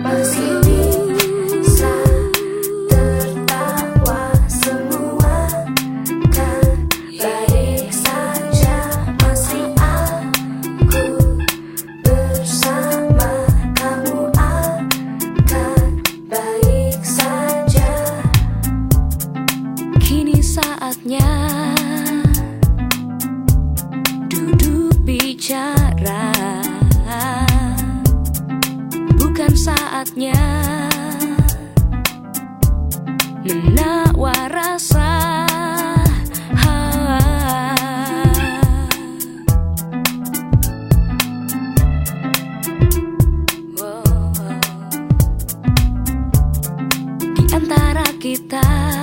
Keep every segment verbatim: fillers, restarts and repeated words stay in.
masih bisa tertawa semua kan baik saja, masih aku bersama kamu akan baik saja. Kini saatnya duduk bicara, bukan saatnya menawar rasa. Di antara kita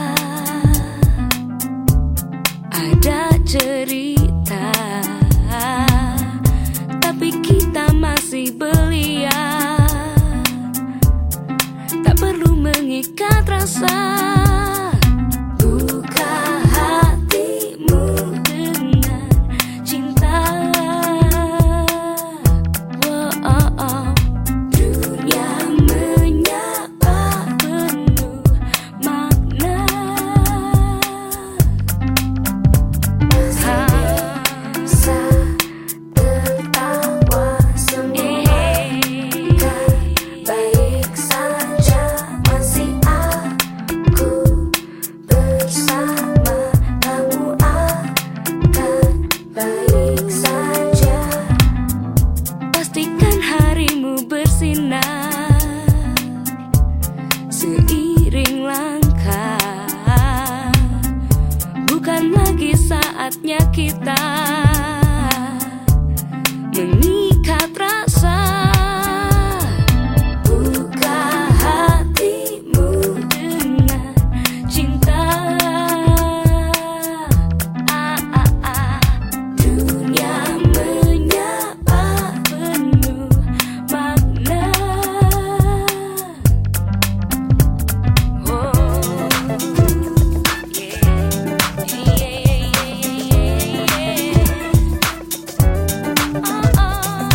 ada cerita, tapi kita masih belia. Tak perlu mengikat rasa. Buka hatimu dengan cinta. Oh, oh, oh. Dunia menyapa penuh makna. Bisa tertawa semua kan baik saja, masih aku bersama kamu akan baik saja. Pastikan harimu bersinar seiring langkah. Bukan lagi saatnya kita mengikat rasa. Buka hatimu dengan cinta. Ah, ah, ah. Dunia menyapa penuh makna. Oh, yeah. Yeah, yeah, yeah, yeah, yeah. Oh, oh.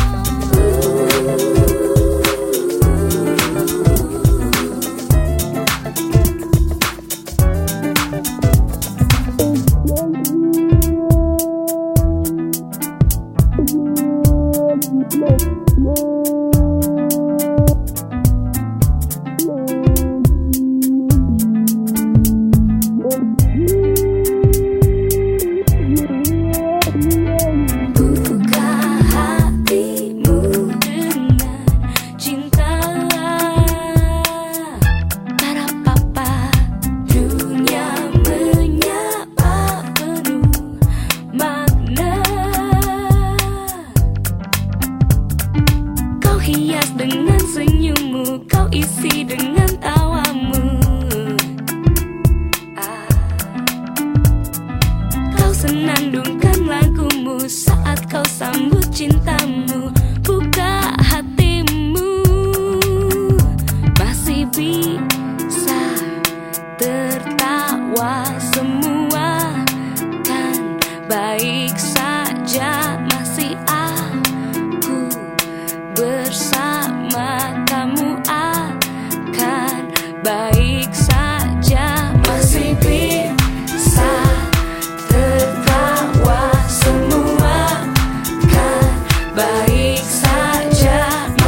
Buka hatimu dengan cinta. Tarapapa, dunia menyapa penuh makna. Kau hias dengan senyummu, kau isi dengan tawamu. Ah. Kau senandungkan lagumu saat kau sambut cintamu. Buka hatimu, masih bisa tertawa semua kan baik saja, masih aku bersama kamu akan baik saja, masih bisa tertawa semua kan baik saja,